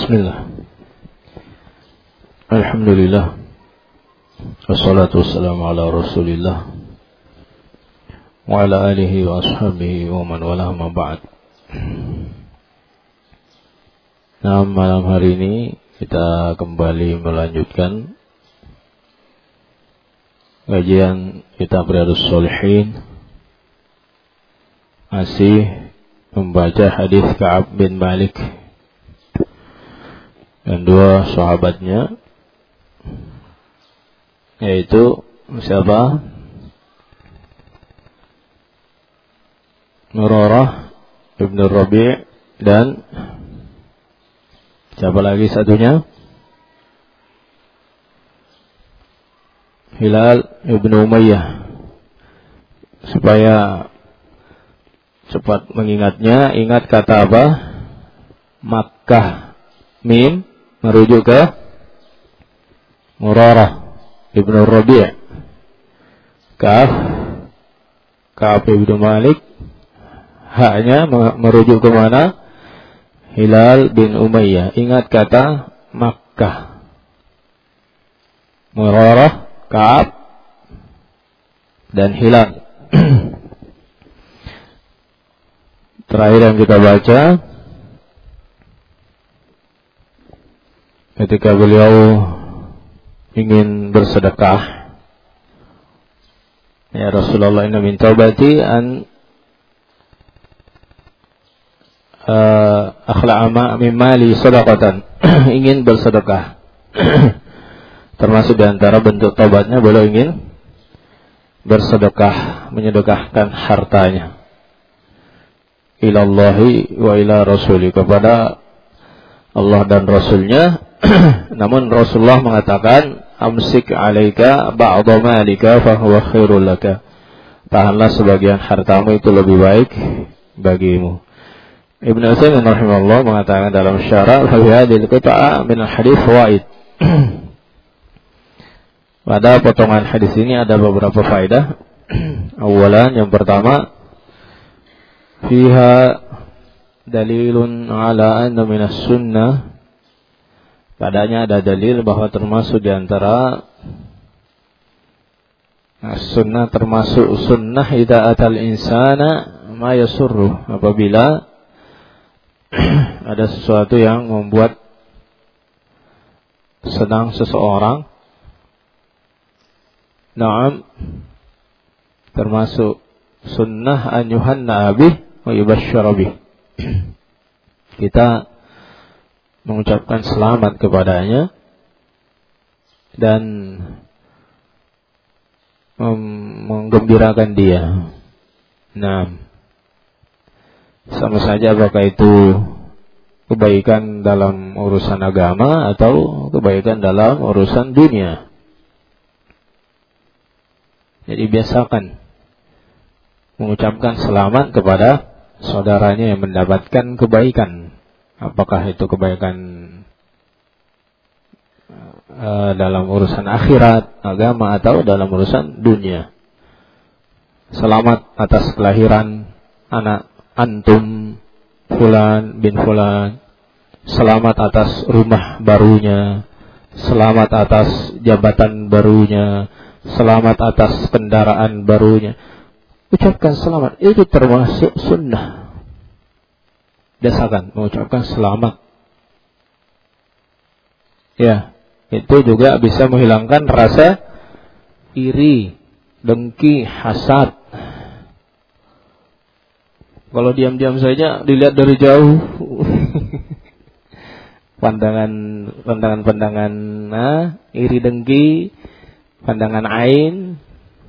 Bismillah. Alhamdulillah. Wassalatu wassalamu ala Rasulillah wa ala alihi wa ashabihi wa man wala ma ba'd. Nah, malam hari ini kita kembali melanjutkan kajian kitab Riyadhus Shalihin, masih membaca hadis Ka'ab bin Malik dan dua sahabatnya, yaitu siapa? Murarah ibn Rabi' dan siapa lagi satunya? Hilal ibn Umayyah. Supaya cepat mengingatnya, ingat kata apa? Makkah, mim merujuk ke Murarah ibn Rabi'. Ka'ab ibn Malik, haknya merujuk ke mana? Hilal bin Umayyah. Ingat kata Makkah, Murarah, Ka'ab dan Hilal. Terakhir yang kita baca ketika beliau ingin bersedekah, ya Rasulullah, inna min taubati an akhla'ama min mali sadaqatan. Ingin bersedekah. Termasuk di antara bentuk taubatnya beliau ingin bersedekah, menyedekahkan hartanya ilallahi wa ila rasuli, kepada Allah dan Rasulnya. Namun Rasulullah mengatakan, amsik alaika ba'da malika fahuwa khairul laka. Tahanlah sebagian hartamu, itu lebih baik bagimu. Ibnu Utsaimin rahimahullah mengatakan dalam syarah, fa hadhil qita'a min al-hadits fawaid. Pada potongan hadis ini ada beberapa faedah. Awalan, yang pertama, fiha dalilun ala anna minas sunnah. Padanya ada dalil bahwa termasuk di antara sunnah, termasuk sunnah idza atal insana ma yasurru, apabila ada sesuatu yang membuat senang seseorang. Naam, termasuk sunnah an yuhanna bih wa yubashshara bih. Kita mengucapkan selamat kepadanya dan menggembirakan dia. Nah, sama saja apakah itu kebaikan dalam urusan agama atau kebaikan dalam urusan dunia. Jadi biasakan mengucapkan selamat kepada saudaranya yang mendapatkan kebaikan. Apakah itu kebaikan dalam urusan akhirat, agama, atau dalam urusan dunia. Selamat atas kelahiran anak antum Fulan bin Fulan. Selamat atas rumah barunya. Selamat atas jabatan barunya. Selamat atas kendaraan barunya. Ucapkan selamat, itu termasuk sunnah. Biasakan mengucapkan selamat. Ya, itu juga bisa menghilangkan rasa iri, dengki, hasad. Kalau diam-diam saja dilihat dari jauh, pandangan iri, dengki, pandangan ain.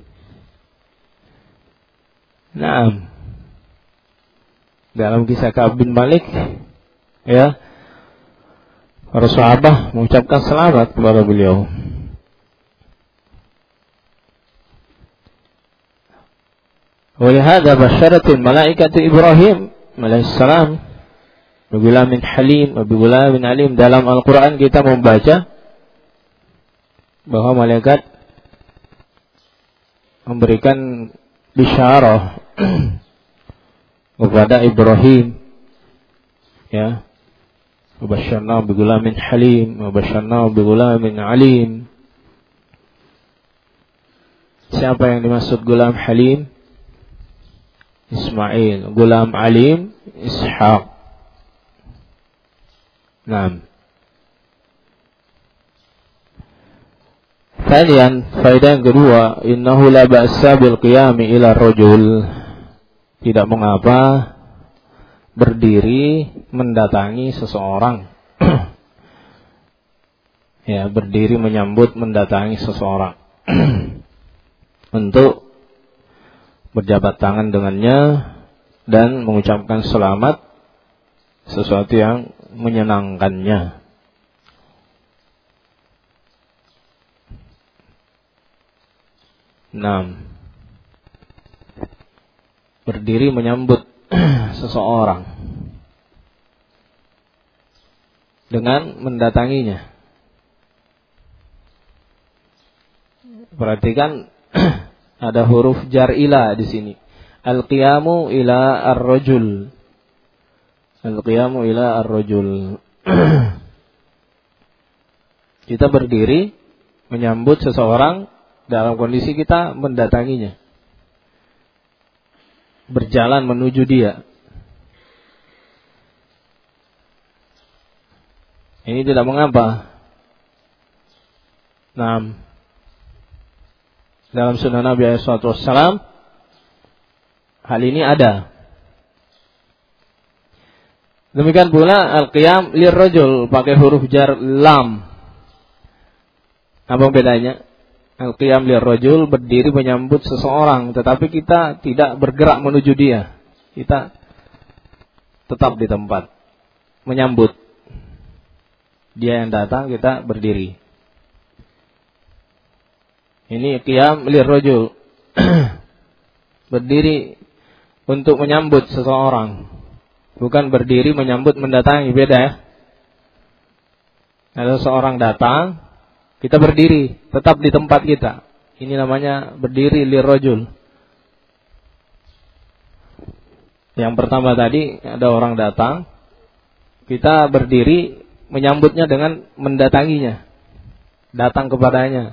Nah, dalam kisah Ka'ab bin Malik, ya, para sahabat mengucapkan selamat kepada beliau. Walihada basyaratul malaikatu Ibrahim alaihissalam bigulamin halim, bigulamin alim. Dalam Al-Quran kita membaca bahwa malaikat memberikan bisyarah kepada Ibrahim, ya, Wabasyarnahu bigulamin halim, wabasyarnahu bigulamin alim. Siapa yang dimaksud gulam halim? Ismail. Gulam alim, Ishaq. Naam. Kemudian faedah yang kedua, innahu la ba'sa bil qiyami ila rajul. Tidak mengapa berdiri mendatangi seseorang. Ya, berdiri menyambut mendatangi seseorang. Untuk berjabat tangan dengannya dan mengucapkan selamat, sesuatu yang menyenangkannya. Berdiri menyambut seseorang dengan mendatanginya. Perhatikan ada huruf jar ila di sini. Al-qiyamu ila ar-rajul. Al-qiyamu ila ar-rajul. Kita berdiri menyambut seseorang dalam kondisi kita mendatanginya. Berjalan menuju dia. Ini tidak mengapa. Dalam sunnah Nabi SAW, hal ini ada. Demikian pula al-qiyam lirrajul pakai huruf jar lam. Apa bedanya? Al-qiyam lirrajul berdiri menyambut seseorang, tetapi kita tidak bergerak menuju dia. Kita tetap di tempat menyambut. Dia yang datang, kita berdiri. Ini qiyam lirrajul. Berdiri untuk menyambut seseorang, bukan berdiri menyambut mendatangi, beda ya. Kalau seorang datang, kita berdiri, tetap di tempat kita. Ini namanya berdiri lirrajul. Yang pertama tadi, ada orang datang, kita berdiri menyambutnya dengan mendatanginya. Datang kepadanya.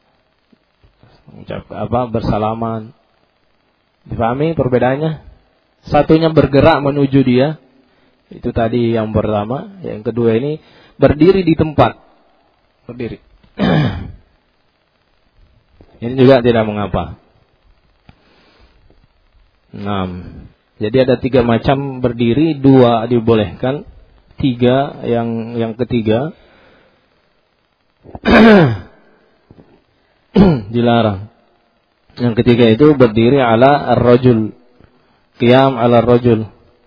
Bersalaman. Dipahami perbedaannya? Satunya bergerak menuju dia. Itu tadi yang pertama. Yang kedua ini berdiri di tempat. Berdiri. Ini juga tidak mengapa. Jadi ada 3 macam berdiri, 2 dibolehkan, 3 yang ketiga dilarang. Yang ketiga itu berdiri ala ar-rajul. Qiyam ala ar-rajul.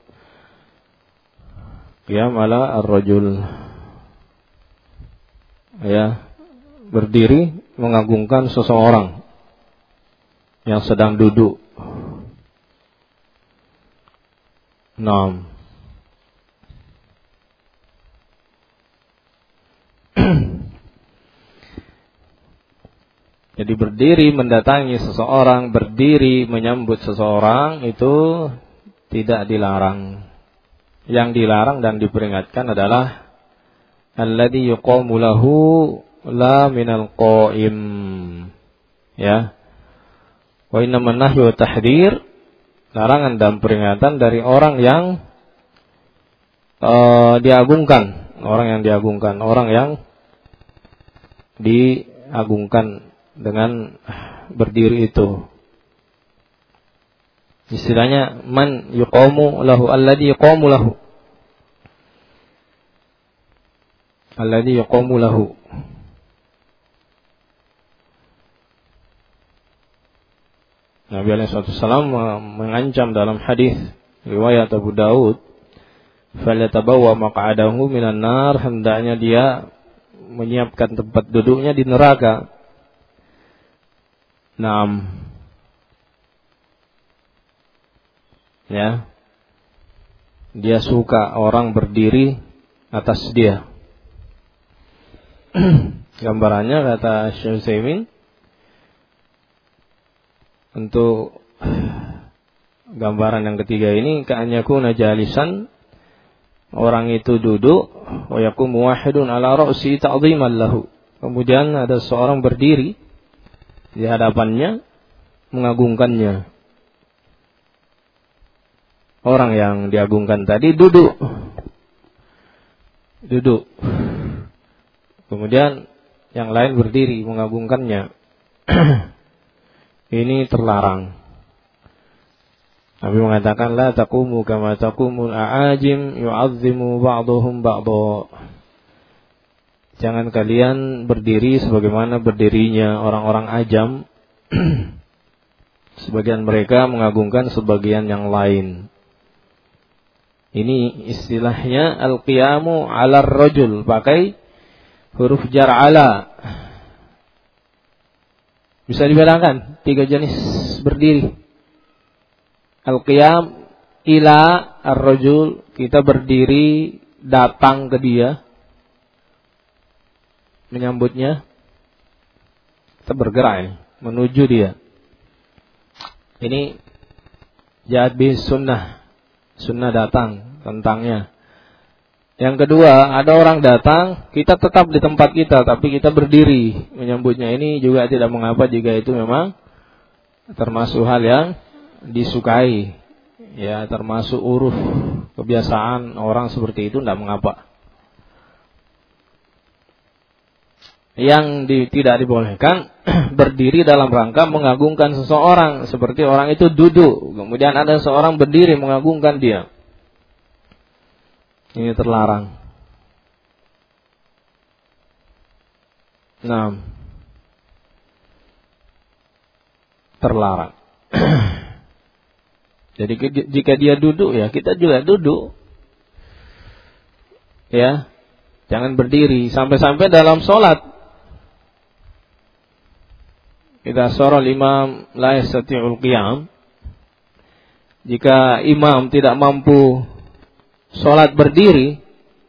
Qiyam ala ar-rajul. Ya, berdiri mengagungkan seseorang yang sedang duduk. Jadi berdiri mendatangi seseorang, berdiri menyambut seseorang itu tidak dilarang. Yang dilarang dan diperingatkan adalah alladzi yuqamu lahu la minal qa'im. Ya. Wa innaman nahyu tahdhir, larangan dan peringatan dari orang yang diagungkan, orang yang diagungkan, orang yang diagungkan dengan berdiri itu. Istilahnya man yuqamu lahu, alladzi yuqamu lahu. Alladzi yuqamu lahu. Nabi SAW mengancam dalam hadis riwayat Abu Daud, "Falyatabawwa maq'adahu minan nar", hendaknya dia menyiapkan tempat duduknya di neraka. Ya. Dia suka orang berdiri atas dia. Gambarannya kata Syekh Utsaimin, untuk gambaran yang ketiga ini ka'an yakuna jalisan orang itu duduk, wa yaqumu wahidun ala ra'si ta'dhiman lahu. Kemudian ada seorang berdiri di hadapannya mengagungkannya. Orang yang diagungkan tadi duduk. Kemudian yang lain berdiri mengagungkannya. Ini terlarang. Nabi mengatakan la taqumu kama taqumul a'ajim yu'azzimu ba'dhum ba'dha. Jangan kalian berdiri sebagaimana berdirinya orang-orang ajam. Sebagian mereka mengagungkan sebagian yang lain. Ini istilahnya al-qiyamu 'ala ar-rajul, pakai huruf jar 'ala. Bisa dibedakan 3 jenis berdiri. Al-qiyam ila ar-rajul, kita berdiri datang ke dia, menyambutnya, kita bergerak menuju dia. Ini ja'at bi sunnah datang tentangnya. Yang kedua, ada orang datang, kita tetap di tempat kita, tapi kita berdiri menyambutnya. Ini juga tidak mengapa jika itu memang termasuk hal yang disukai, ya, termasuk uruf kebiasaan orang seperti itu, tidak mengapa. Yang tidak dibolehkan berdiri dalam rangka mengagungkan seseorang, seperti orang itu duduk, kemudian ada seorang berdiri mengagungkan dia. Ini terlarang. Nah, terlarang. Jadi jika dia duduk, ya kita juga duduk. Ya, jangan berdiri. Sampai-sampai dalam sholat, kita sorol imam la yastati'ul qiyam. Jika imam tidak mampu sholat berdiri,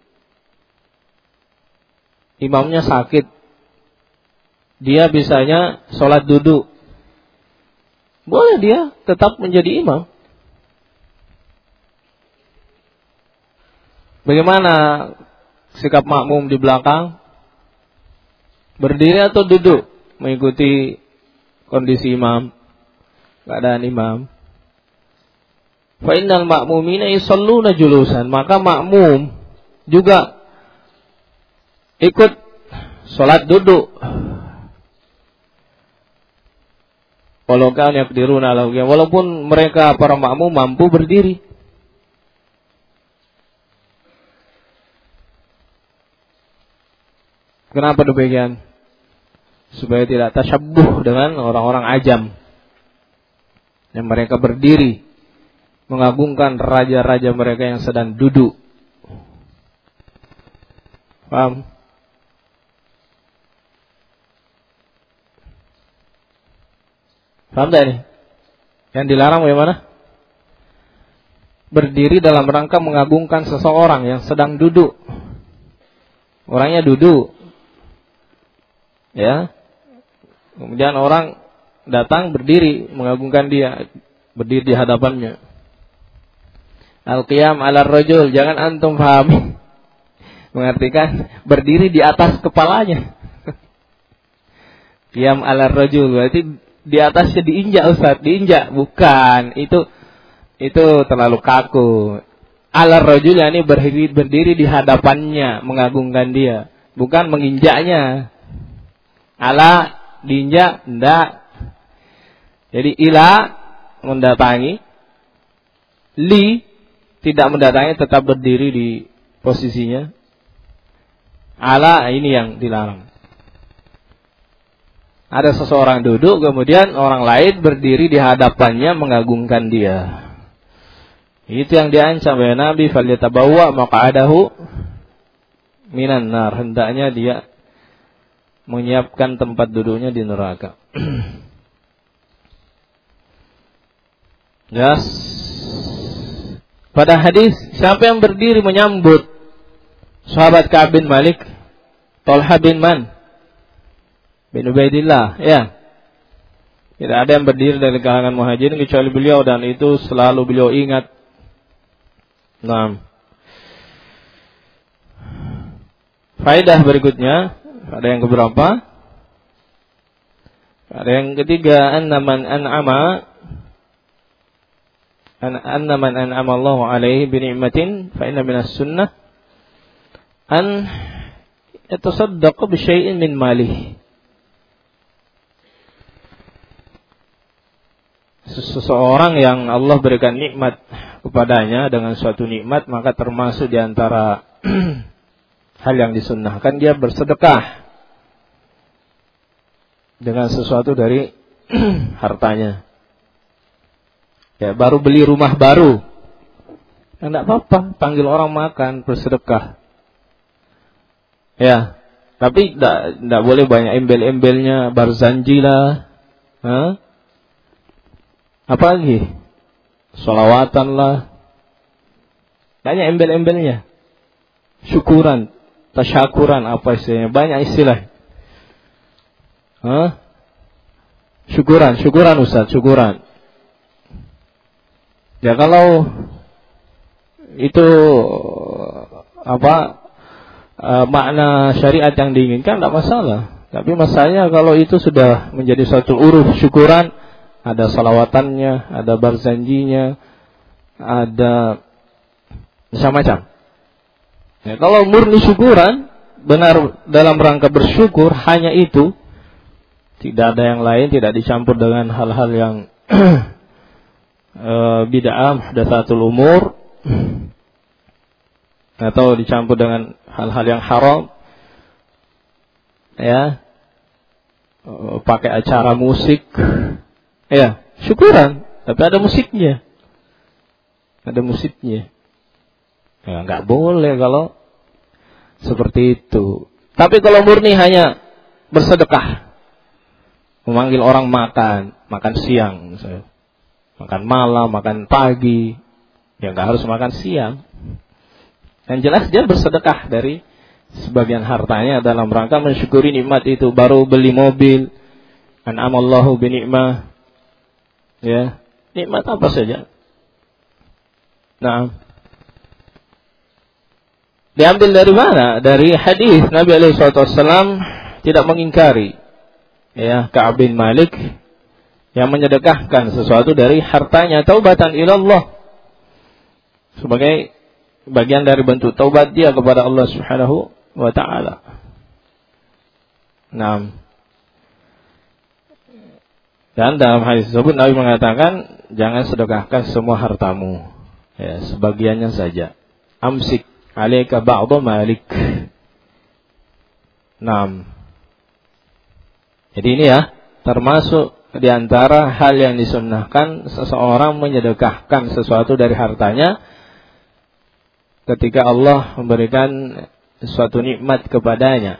imamnya sakit, dia bisanya sholat duduk. Boleh dia tetap menjadi imam. Bagaimana sikap makmum di belakang? Berdiri atau duduk? Mengikuti kondisi imam, keadaan imam. Fa innal ma'mumina yusalluna julusan, maka makmum juga ikut salat duduk. Walau kan yaqdiruna lahu, walaupun mereka para makmum mampu berdiri. Kenapa demikian? Supaya tidak tasyabbuh dengan orang-orang ajam yang mereka berdiri mengagungkan raja-raja mereka yang sedang duduk. Paham? Paham tak ini? Yang dilarang bagaimana? Berdiri dalam rangka mengagungkan seseorang yang sedang duduk. Orangnya duduk, ya. Kemudian orang datang berdiri mengagungkan dia, berdiri di hadapannya. Al-qiyam 'ala ar-rajul, jangan antum pahami mengartikan berdiri di atas kepalanya. Qiyam 'ala ar-rajul berarti di atasnya diinjak, Ustaz, diinjak. Bukan, itu terlalu kaku. 'Ala ar-rajul yakni berdiri di hadapannya mengagungkan dia, bukan menginjaknya. Ala diinjak, enggak. Jadi ila mendatangi, li tidak mendatangi, tetap berdiri di posisinya. Ala ini yang dilarang. Ada seseorang duduk, kemudian orang lain berdiri di hadapannya mengagungkan dia. Itu yang diancam oleh Nabi, falyatabawwa maq'adahu minan nar. Hendaknya dia menyiapkan tempat duduknya di neraka. Yes. Pada hadis, siapa yang berdiri menyambut sahabat Ka'ab bin Malik, Talha bin Man bin Ubaidillah, ya. Tidak ada yang berdiri dari kalangan muhajirin kecuali beliau, dan itu selalu beliau ingat. Nah, Faedah berikutnya, ada yang keberapa? Ada yang ketiga, anna man an'ama Allahu alaihi bi ni'matin fa inna minas sunnah an yatasaddaq bi syai'in min malih. Seseorang yang Allah berikan nikmat kepadanya dengan suatu nikmat, maka termasuk di antara hal yang disunnahkan dia bersedekah dengan sesuatu dari hartanya. Ya, baru beli rumah baru, ya, enggak apa-apa, panggil orang makan, bersedekah. Ya, tapi enggak boleh banyak embel-embelnya, barzanji lah. Apa lagi? Sholawatan lah. Banyak embel-embelnya. Syukuran, tasyakuran, apa istilahnya? Banyak istilah. Syukuran Ustaz, syukuran. Ya kalau itu makna syariat yang diinginkan tidak masalah. Tapi masalahnya kalau itu sudah menjadi suatu uruf syukuran, ada salawatannya, ada barzanjinya, ada macam-macam. Ya, kalau murni syukuran, benar dalam rangka bersyukur, hanya itu, tidak ada yang lain, tidak dicampur dengan hal-hal yang bid'ah, muhdatsatul umur, atau dicampur dengan hal-hal yang haram, ya, pakai acara musik. Ya, syukuran, tapi ada musiknya. Ada musiknya. Ya, enggak boleh kalau seperti itu. Tapi kalau murni hanya bersedekah, memanggil orang makan siang misalnya. Makan malam, makan pagi, ya enggak harus makan siang. Yang jelas dia bersedekah dari sebagian hartanya dalam rangka mensyukuri nikmat itu, baru beli mobil, an'amallahu bi ni'mah. Ya, nikmat apa saja. Nah, diambil dari mana? Dari hadis Nabi SAW tidak mengingkari, ya, Ka'ab bin Malik yang menyedekahkan sesuatu dari hartanya, taubatan ilallah, sebagai bagian dari bentuk taubat dia kepada Allah Subhanahu wa ta'ala. Nah, dan dalam hadis tersebut Nabi mengatakan, jangan sedekahkan semua hartamu, ya, sebagiannya saja. Amsik alaika ba'dha malik. Nah, jadi ini ya, termasuk di antara hal yang disunnahkan seseorang menyedekahkan sesuatu dari hartanya ketika Allah memberikan suatu nikmat kepadanya.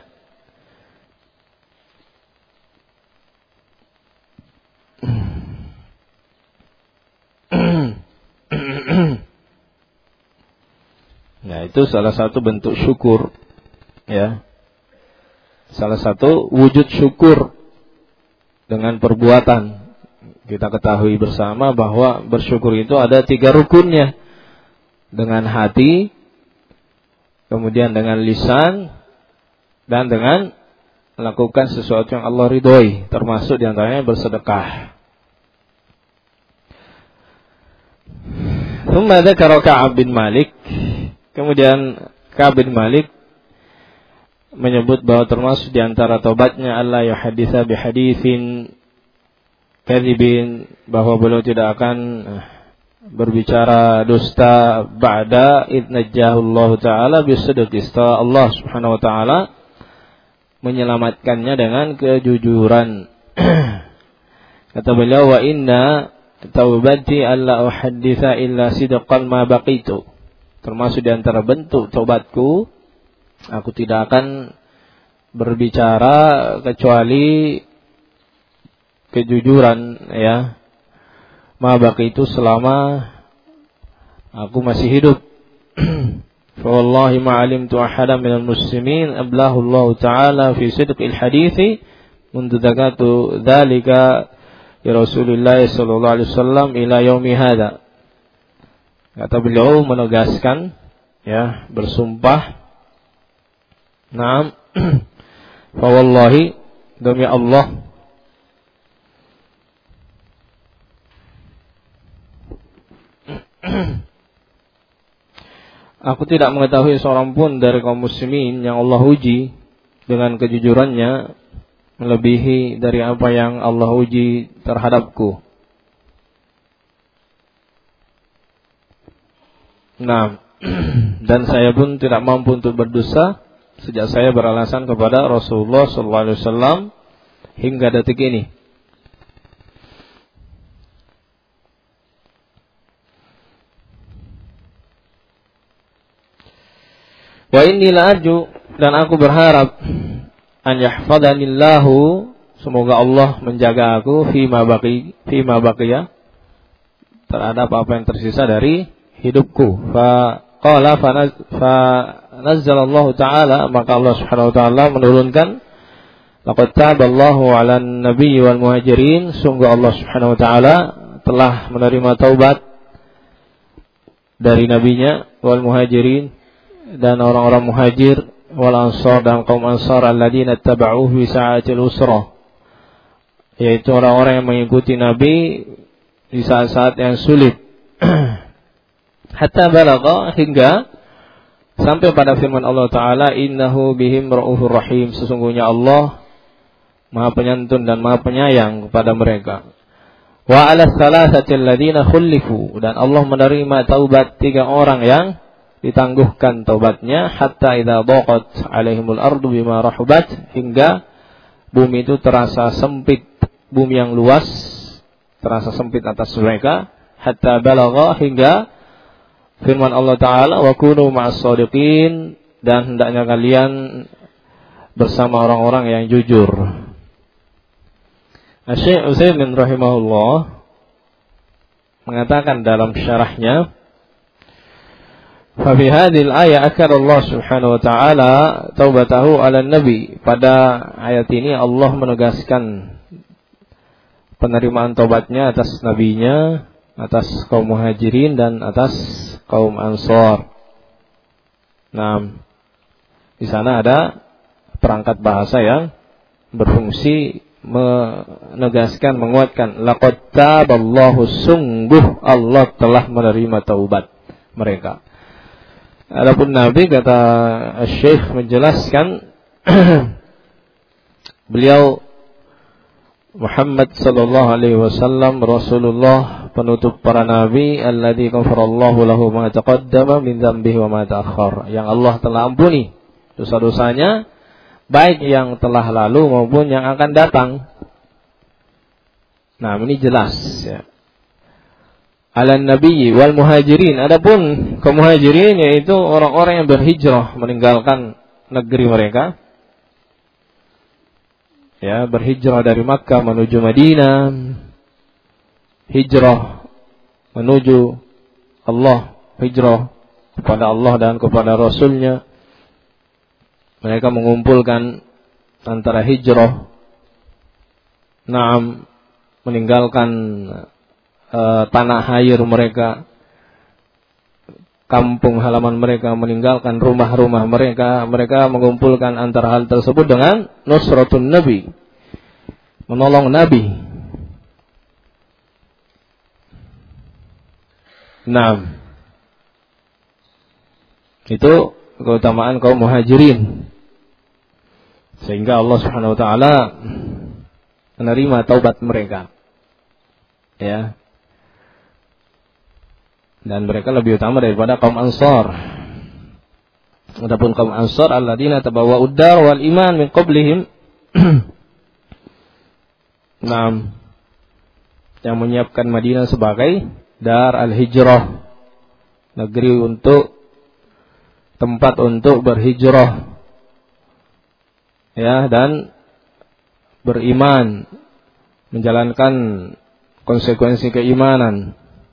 Nah, itu salah satu bentuk syukur, ya. Salah satu wujud syukur dengan perbuatan. Kita ketahui bersama bahwa bersyukur itu ada 3 rukunnya. Dengan hati, kemudian dengan lisan, dan dengan melakukan sesuatu yang Allah ridhoi, termasuk diantaranya bersedekah. Thumma dzakara Ka'ab bin Malik. Kemudian Ka'ab bin Malik menyebut bahwa termasuk di antara taubatnya Allah yuhaditsa bihaditsin kadzibin, bahwa beliau tidak akan berbicara dusta ba'da idnajjahu Allah taala bisidqi, setelah Allah Subhanahu wa taala menyelamatkannya dengan kejujuran. Kata beliau, wa inna taubati alla uhadditsa illa sidqan ma baqitu. Termasuk di antara bentuk taubatku, aku tidak akan berbicara kecuali kejujuran, ya, ma baqitu, selama aku masih hidup. Fa wallahi ma alimtu ahadan minal muslimin ablahu Allah taala fi sidqil hadithi mundu zakatu dzalika ya Rasulullah sallallahu alaihi wasallam ila yaumi hadza. Kata beliau menegaskan, ya, bersumpah Naam. Fa wallahi, demi Allah, aku tidak mengetahui seorang pun dari kaum muslimin yang Allah uji dengan kejujurannya melebihi dari apa yang Allah uji terhadapku. Nah, dan saya pun tidak mampu untuk berdosa sejak saya beralasan kepada Rasulullah SAW hingga detik ini. Wa inni la'arju, dan aku berharap an yahfadhanillahu, semoga Allah menjaga aku fima baqiya, terhadap apa yang tersisa dari hidupku. Fa nazzalallahu ta'ala, maka Allah Subhanahu wa ta'ala menurunkan, laqad taballahu 'alan nabiyyi wal muhajirin, sungguh Allah Subhanahu wa ta'ala telah menerima taubat dari nabinya wal muhajirin, dan orang-orang muhajir, wal ansar, dan kaum ansar, alladzina tabauhu fi sa'atil usrah, yaitu orang-orang yang mengikuti Nabi di saat-saat yang sulit. Hatta balagha, hingga sampai pada firman Allah Ta'ala, innahu bihim ra'ufur rahim, sesungguhnya Allah Maha Penyantun dan Maha Penyayang kepada mereka. Wa 'ala tsalatsati alladziina khulifu, dan Allah menerima taubat 3 orang yang ditangguhkan taubatnya, hatta idza dhaqat 'alaihimul ardu bima rahubat, hingga bumi itu terasa sempit, bumi yang luas terasa sempit atas mereka. Hatta balagha, hingga firman Allah Ta'ala, wa kunu ma'as shadiqin, dan hendaknya kalian bersama orang-orang yang jujur. Syekh Utsaimin rahimahullah mengatakan dalam syarahnya, fa fi hadhil ayat akar Allah Subhanahu wa ta'ala taubatahu 'ala nabi, pada ayat ini Allah menegaskan penerimaan taubatnya atas nabinya, atas kaum muhajirin dan atas kaum ansar. Nah, di sana ada perangkat bahasa yang berfungsi menegaskan, menguatkan, laqad taballahu, sungguh Allah telah menerima taubat mereka. Adapun Nabi, kata Syekh menjelaskan, beliau Muhammad sallallahu alaihi wasallam Rasulullah, penutup para nabi, alladzi ghafarallahu lahu ma taqaddama min dzambihi wa ma ta'akhkhar, yang Allah telah ampuni dosa-dosanya, baik yang telah lalu maupun yang akan datang. Nah, ini jelas ya. Alan nabiyyi wal muhajirin, adapun kaum muhajirin yaitu orang-orang yang berhijrah meninggalkan negeri mereka, ya, berhijrah dari Makkah menuju Madinah, hijrah menuju Allah, hijrah kepada Allah dan kepada Rasulnya. Mereka mengumpulkan antara hijrah, meninggalkan tanah air mereka, kampung halaman mereka, meninggalkan rumah-rumah mereka. Mereka mengumpulkan antara hal tersebut dengan nusratun nabi, menolong nabi. Itu keutamaan kaum muhajirin, sehingga Allah Subhanahu wa ta'ala menerima taubat mereka, ya. Dan mereka lebih utama daripada kaum ansar. Adapun kaum ansar, alladzina tabawwa'ud dar wal iman min qablihim, yang menyiapkan Madinah sebagai dar al-hijrah, negeri untuk, tempat untuk berhijrah, ya, dan beriman, menjalankan konsekuensi keimanan,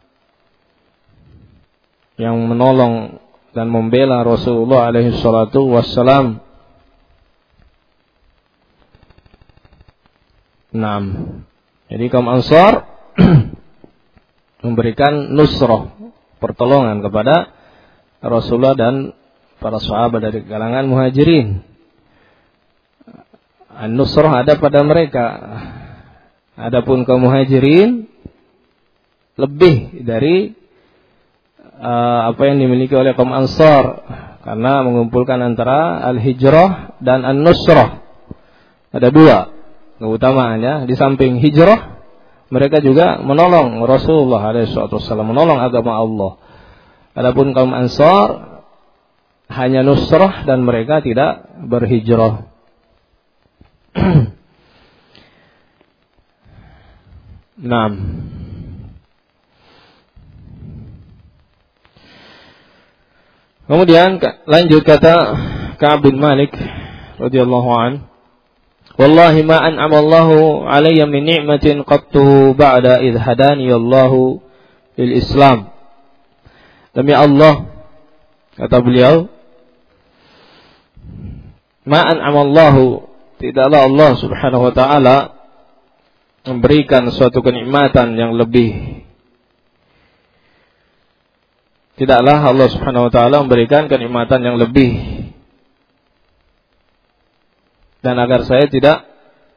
yang menolong dan membela Rasulullah alaihi salatu wassalam. Jadi kaum Ansar memberikan nusrah, pertolongan kepada Rasulullah dan para sahabat dari kalangan muhajirin. An-nusrah ada pada mereka. Adapun kaum muhajirin lebih dari apa yang dimiliki oleh kaum ansar, karena mengumpulkan antara al-hijrah dan an-nusrah. Ada dua keutamaannya. Di samping hijrah, mereka juga menolong Rasulullah SAW, menolong agama Allah. Adapun kaum ansar hanya nusrah dan mereka tidak berhijrah. Naam. Kemudian lanjut kata Ka'ab bin Malik radhiyallahu an, "Wallahi ma an'ama Allahu 'alayya min ni'matin qattu ba'da idh hadani Allahu lil Islam." Demi Allah, kata beliau, ma an'ama Allahu, tidaklah Allah Subhanahu wa taala memberikan suatu kenikmatan yang lebih. Tidaklah Allah Subhanahu wa taala memberikan kenikmatan yang lebih. Dan agar saya tidak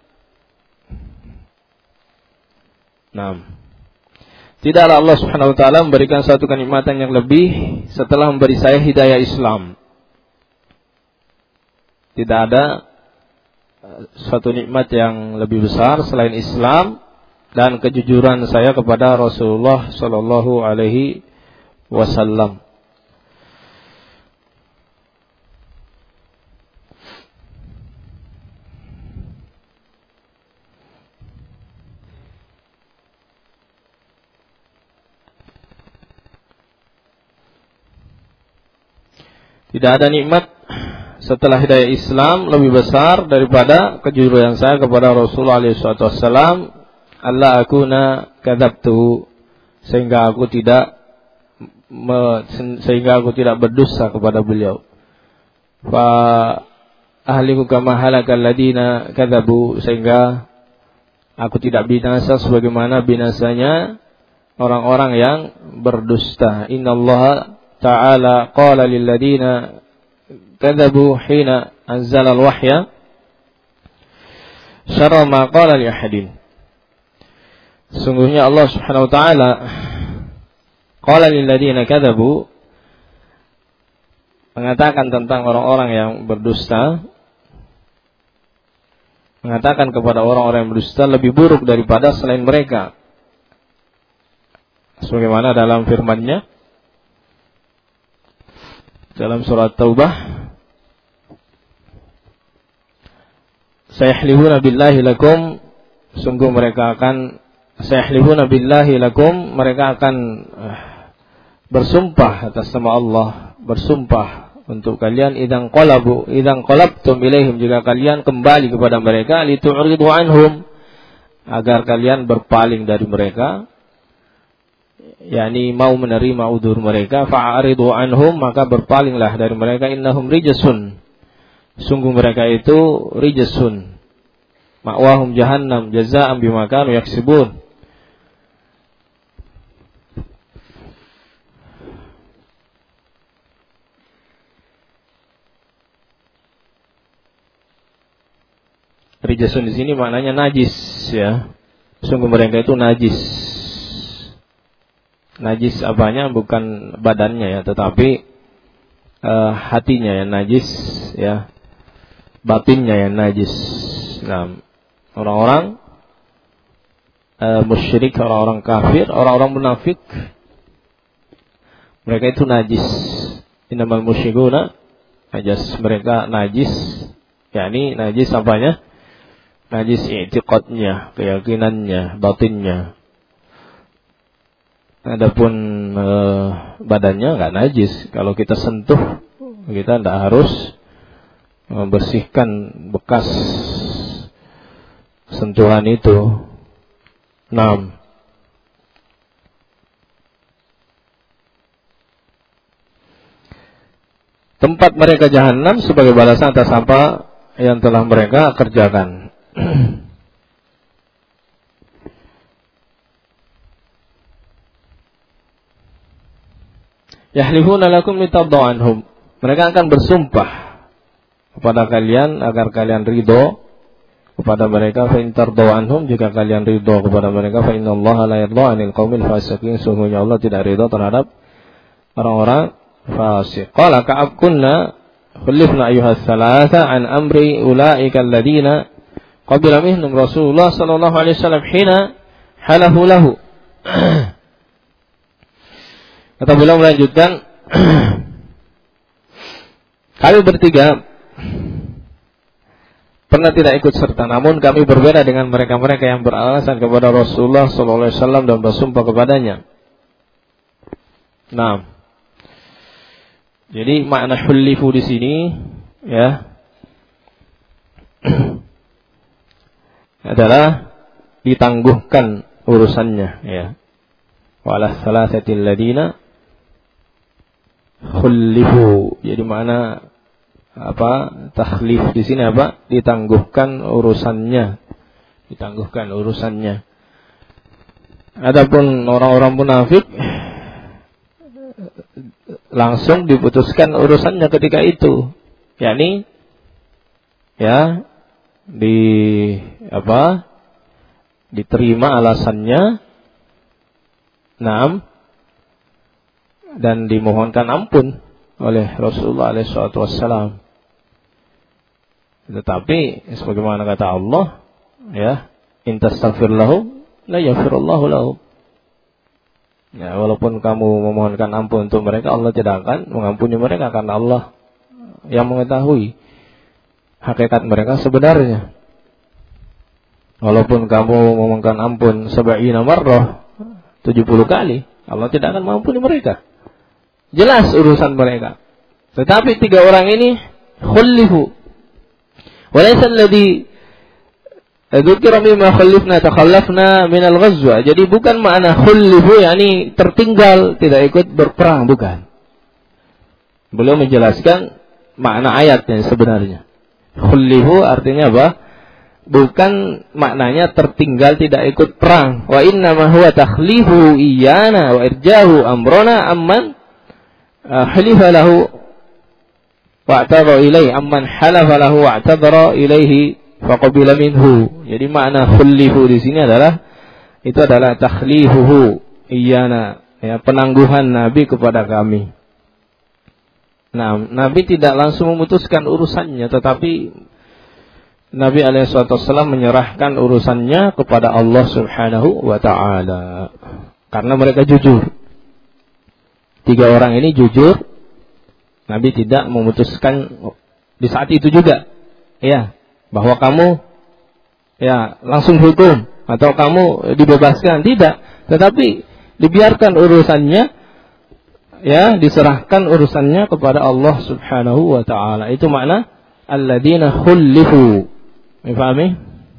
tidaklah Allah Subhanahu wa taala memberikan suatu kenikmatan yang lebih setelah memberi saya hidayah Islam. Tidak ada suatu nikmat yang lebih besar selain Islam dan kejujuran saya kepada Rasulullah sallallahu alaihi wasallam. Tidak ada nikmat setelah hidayah Islam lebih besar daripada kejujuran saya kepada Rasulullah SAW. Allah akuna kadzabtu, sehingga aku tidak berdusta kepada beliau. Fa ahliku kama halakal ladina kadzabu, sehingga aku tidak binasa sebagaimana binasanya orang-orang yang berdusta. Innallaha ta'ala qala lil ladina kadzabu hina anzala al-wahya syarra ma qala li ahadin. Sungguhnya Allah Subhanahu wa taala qala lil ladina kadzabu, mengatakan tentang orang-orang yang berdusta, mengatakan kepada orang-orang yang berdusta lebih buruk daripada selain mereka. Sebagaimana dalam firman-Nya dalam surat Taubah, sayahlifuna billahi lakum, sungguh mereka akan sayahlifuna billahi lakum, mereka akan bersumpah atas nama Allah, bersumpah untuk kalian, idzan qalabtum ilaihim, jika kalian kembali kepada mereka, litu'ridu anhum, agar kalian berpaling dari mereka, yakni mau menerima udzur mereka, fa'aridu anhum, maka berpalinglah dari mereka, innahum rijsun, sungguh mereka itu rijsun, ma'wahum jahannam jazaa'an bima kanu yaksibun. Rijsun di sini maknanya najis, ya. Sungguh mereka itu najis. Najis apanya? Bukan badannya, ya, tetapi hatinya yang najis, ya. Batinnya yang najis. Nah, orang-orang musyrik, orang-orang kafir, orang-orang munafik, mereka itu najis. Innamal musyrikuna najis, mereka najis, yakni najis apanya? Najis i'tiqadnya, keyakinannya, batinnya. Adapun badannya enggak najis. Kalau kita sentuh, kita tidak harus membersihkan bekas sentuhan itu. 6. Tempat mereka jahanam sebagai balasan atas apa yang telah mereka kerjakan. Yahlifuna lakum litaddu anhum, mereka akan bersumpah kepada kalian agar kalian ridho kepada mereka, fa in tardau anhum, jika kalian ridha kepada mereka, fa innallaha la yardha 'anil qaumil fasiqin, sesungguhnya Allah tidak ridha terhadap orang-orang fasik. Qala Ka'ab kunna khulifna ayyuhas salasa an amri ulaika alladziina qabila minhum Rasulullah sallallahu alaihi wasallam hina halahu lahu. Kata beliau melanjutkan, kami bertiga pernah tidak ikut serta, namun kami berbeda dengan mereka-mereka yang beralasan kepada Rasulullah sallallahu alaihi wasallam dan bersumpah kepadanya. Nah, jadi makna hulifu di sini ya adalah ditangguhkan urusannya ya. Walah salasatil ladina khulifu. Jadi makna takhlif di sini ditangguhkan urusannya. Ditangguhkan urusannya. Adapun orang-orang munafik langsung diputuskan urusannya ketika itu. Yakni diterima alasannya. Dan dimohonkan ampun oleh Rasulullah SAW. Tetapi sebagaimana kata Allah, ya, in tastaghfir lahum la yaghfirullahu lahum. Ya, walaupun kamu memohonkan ampun untuk mereka, Allah tidak akan mengampuni mereka karena Allah yang mengetahui hakikat mereka sebenarnya. Walaupun kamu memohonkan ampun 70 marrah, 70 kali, Allah tidak akan mengampuni mereka. Jelas urusan mereka. Tetapi tiga orang ini khulifu. Walaysa alladhi dzukira mimma khallafna takhallafna min al-ghazwa. Jadi bukan makna khulifu yakni tertinggal, tidak ikut berperang, bukan. Beliau menjelaskan makna ayatnya sebenarnya. Khulifu artinya apa? Bukan maknanya tertinggal, tidak ikut perang. Wa inna ma huwa takhlifu iyana wa irjahu amrona amman halifa lahu wa'tadara ilaihi amman halafa lahu wa'tadara ilaihi faqabila minhu. Jadi makna khulifu di sini adalah takhlifuhu iyana, ya, penangguhan Nabi kepada kami. Nah, Nabi tidak langsung memutuskan urusannya, tetapi Nabi SAW menyerahkan urusannya kepada Allah Subhanahu wa ta'ala. Karena mereka jujur. Tiga orang ini jujur. Nabi tidak memutuskan di saat itu juga, ya, bahwa kamu langsung hukum atau kamu dibebaskan, tidak. Tetapi dibiarkan urusannya, ya, diserahkan urusannya kepada Allah Subhanahu wa ta'ala. Itu makna alladzina khulifu. Difahami?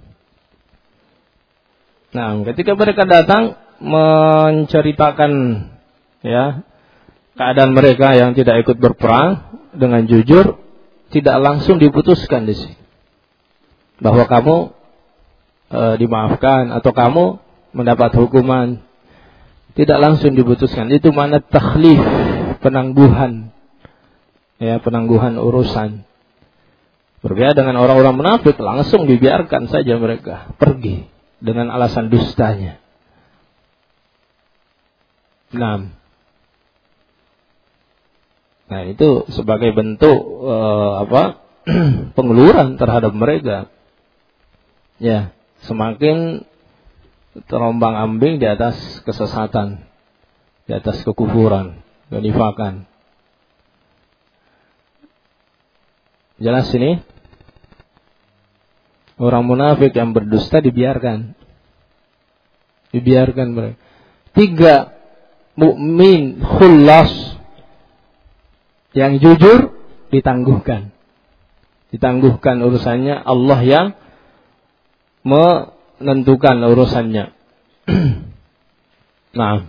Nah, ketika mereka datang menceritakan, ya, keadaan mereka yang tidak ikut berperang dengan jujur, tidak langsung diputuskan di sini bahwa kamu dimaafkan atau kamu mendapat hukuman. Tidak langsung diputuskan. Itu makna takhlif, penangguhan, ya, penangguhan urusan. Berbeda dengan orang-orang munafik, langsung dibiarkan saja mereka pergi dengan alasan dustanya. Nah, itu sebagai bentuk pengeluaran terhadap mereka. Ya, semakin terombang-ambing di atas kesesatan, di atas kekufuran, kenifakan. Jelas ini? Orang munafik yang berdusta dibiarkan. Dibiarkan mereka. Tiga mukmin khullas yang jujur ditangguhkan. Ditangguhkan urusannya, Allah yang menentukan urusannya. Nah,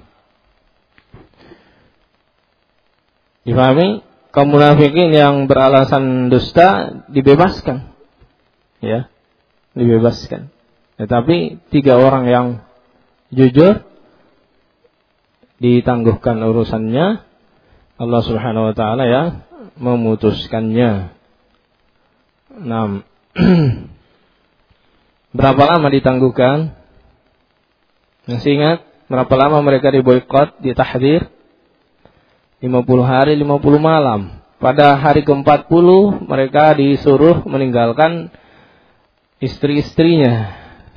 difahami? Kaum munafikin yang beralasan dusta dibebaskan, ya, dibebaskan. Tetapi tiga orang yang jujur ditangguhkan urusannya, Allah Subhanahu wa ta'ala ya memutuskannya. Nah, Berapa lama ditangguhkan? Masih ingat? Berapa lama mereka diboikot, ditahdzir? 50 hari, 50 malam. Pada hari ke-40 mereka disuruh meninggalkan istri-istrinya.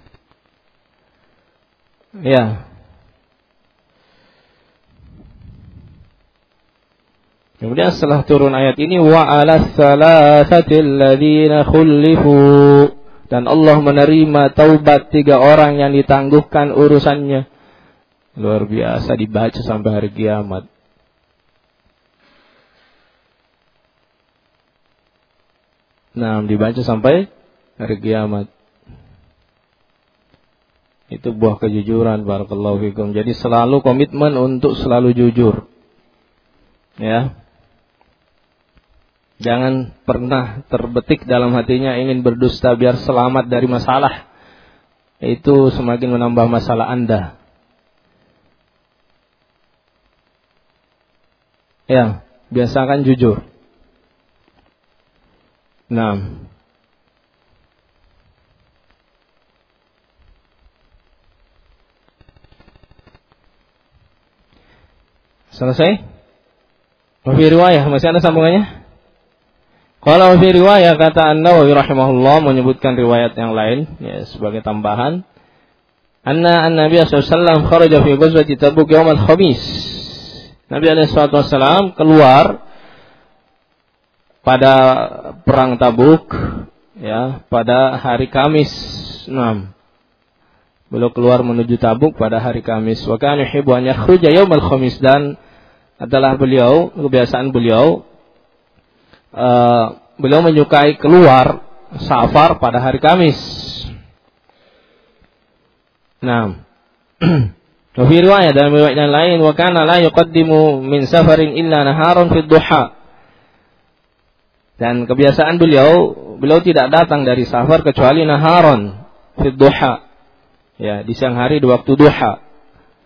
Ya. Kemudian setelah turun ayat ini, wa 'alas salasatil ladzina khulifu, dan Allah menerima taubat 3 orang yang ditangguhkan urusannya. Luar biasa, dibaca sampai hari kiamat. Nah, dibaca sampai hari kiamat. Itu buah kejujuran, barakallahu fikum. Jadi selalu komitmen untuk selalu jujur. Ya. Jangan pernah terbetik dalam hatinya ingin berdusta biar selamat dari masalah. Itu semakin menambah masalah Anda. Ya, biasakan jujur. Nah. Selesai? Fi riwayah, masih ada sambungannya? Kalau fi riwayah, kata An-Nawawi rahimahullah menyebutkan riwayat yang lain ya sebagai tambahan. Anna an-nabiy sallallahu alaihi wasallam kharaja fi ghazwati Tabuk yaum al-khamis. Nabi alaihi wasallam keluar pada perang Tabuk ya pada hari Kamis 6. Beliau keluar menuju Tabuk pada hari Kamis. Wa kana yuhibbu an yakhruja yaum al-khamis, dan adalah beliau, kebiasaan beliau beliau menyukai keluar safar pada hari Kamis. Nah, fi riwayat dalam riwayat yang lain, wa kana la yuqaddimu min safarin illa naharon fi duha. Dan kebiasaan beliau tidak datang dari safar kecuali naharon fi duha. Ya, di siang hari di waktu duha.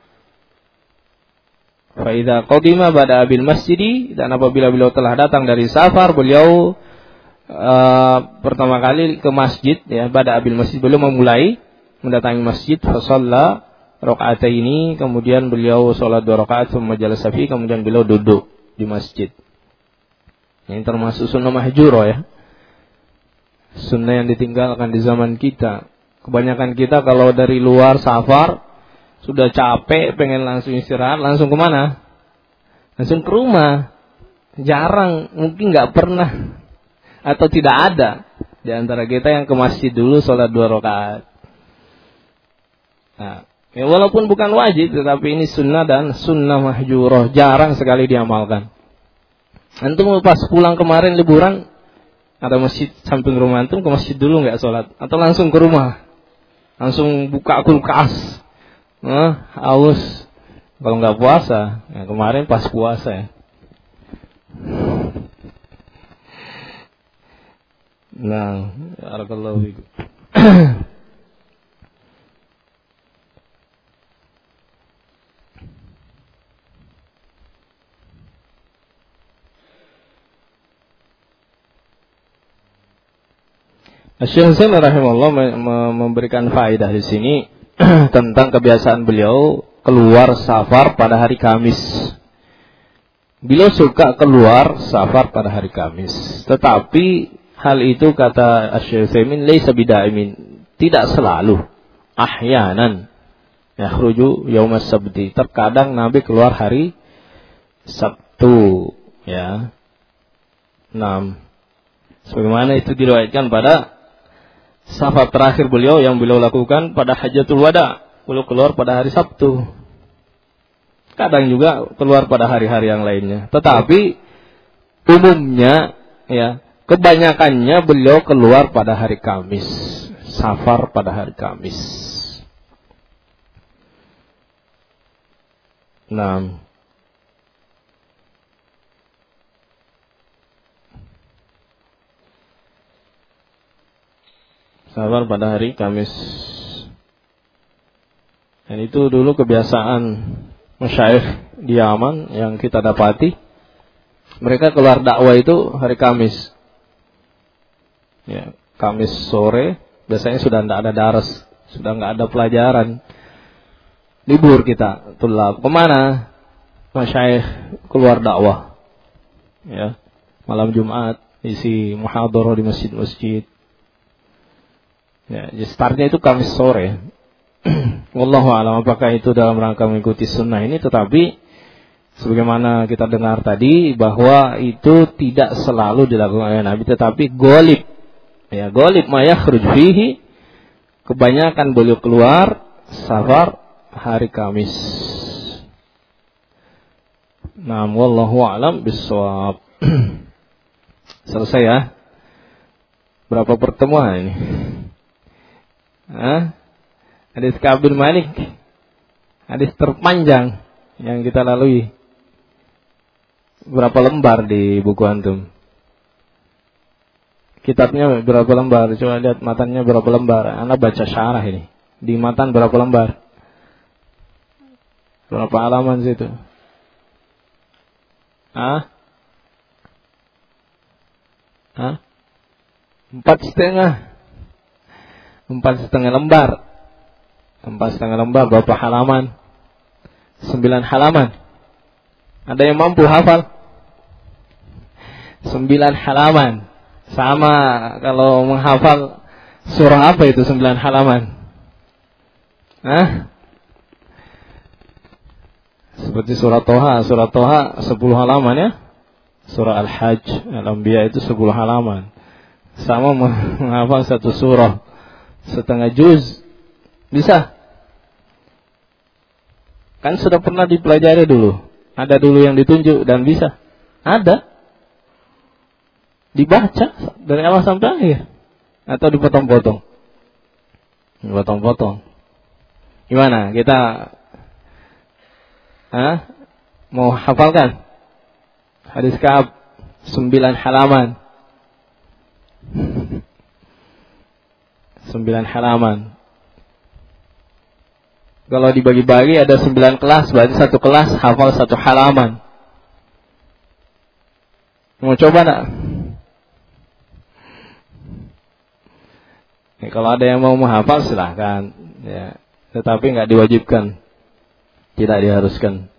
Fa idza qadima bada bil masjid, dan apabila beliau telah datang dari safar, beliau pertama kali ke masjid ya, bada bil masjid, beliau memulai mendatangi masjid, fa shalla rakaataini, kemudian beliau salat 2 rakaat, tsumma jalasa fi, kemudian beliau duduk di masjid. Ini termasuk sunnah mahjurah ya. Sunnah yang ditinggalkan di zaman kita. Kebanyakan kita kalau dari luar safar sudah capek, pengen langsung istirahat, langsung kemana? Langsung ke rumah. Jarang, mungkin nggak pernah, atau tidak ada di antara kita yang ke masjid dulu sholat 2 rakaat. Nah, ya walaupun bukan wajib, tetapi ini sunnah dan sunnah mahjurah, jarang sekali diamalkan. Antum pas pulang kemarin liburan, ada masjid samping rumah antum, ke masjid dulu nggak sholat, atau langsung ke rumah, langsung buka kulkas. Haus kalau nggak puasa. Ya, kemarin pas puasa ya. Nah, barakallahu fikum. Syekh Zain rahimahullah memberikan faedah di sini tentang kebiasaan beliau keluar safar pada hari Kamis. Beliau suka keluar safar pada hari Kamis, tetapi hal itu kata Syekh Zain laisa bidaimin, tidak selalu. Ahyanan yakhruju yaumas sabti, terkadang Nabi keluar hari Sabtu ya. 6. Sebagaimana itu diriwayatkan pada safar terakhir beliau yang beliau lakukan pada Hajjatul Wada, beliau keluar pada hari Sabtu. Kadang juga keluar pada hari-hari yang lainnya. Tetapi umumnya ya, kebanyakannya beliau keluar pada hari Kamis, safar pada hari Kamis. Nah, safar pada hari Kamis. Dan itu dulu kebiasaan masyayikh di Yaman yang kita dapati. Mereka keluar dakwah itu hari Kamis. Ya, Kamis sore Biasanya sudah tidak ada daras, sudah nggak ada pelajaran. Libur kita, tulab. Kemana? Masyayikh keluar dakwah. Ya, malam Jumat isi muhadharah di masjid-masjid. Ya, startnya itu Kamis sore. Wallahu a'lam apakah itu dalam rangka mengikuti sunnah ini, tetapi sebagaimana kita dengar tadi bahwa itu tidak selalu dilakukan oleh Nabi, tetapi golib. Ya, golib ma yakhruj fihi, kebanyakan beliau keluar safar hari Kamis. Nah, wallahu a'lam bissawab. Selesai ya. Berapa pertemuan ini? Hadis Ka'ab bin Malik, hadis terpanjang yang kita lalui. Berapa lembar di buku antum? Kitabnya berapa lembar? Coba lihat matannya berapa lembar. Anda baca syarah ini. Di matan berapa lembar? Berapa halaman situ? 4,5 lembar. 4,5 lembar berapa halaman? 9 halaman. Ada yang mampu hafal? 9 halaman. Sama kalau menghafal surah apa itu 9 halaman? Seperti surah Toha. Surah Toha 10 halaman ya. Surah Al-Hajj, Al-Anbiya itu 10 halaman. Sama menghafal satu surah setengah juz. Bisa? Kan sudah pernah dipelajari dulu. Ada dulu yang ditunjuk dan bisa. Ada. Dibaca dari awal sampai akhir. Atau dipotong-potong. Dipotong-potong. Gimana? Kita mau hafalkan? Hadis Ka'ab 9 halaman. 9 halaman. Kalau dibagi-bagi ada 9 kelas, berarti satu kelas hafal 1 halaman. Mau coba enggak? Kalau ada yang mau menghafal silahkan, ya. Tetapi enggak diwajibkan, tidak diharuskan.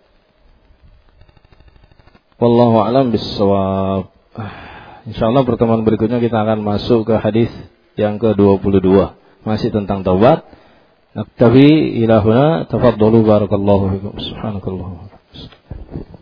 Wallahu a'lam bissawab. Insyaallah pertemuan berikutnya kita akan masuk ke hadis yang ke-22, masih tentang taubat. Naktafi ila huna, tafaddalu barakallahu fikum. Subhanakallahumma wa bihamdika.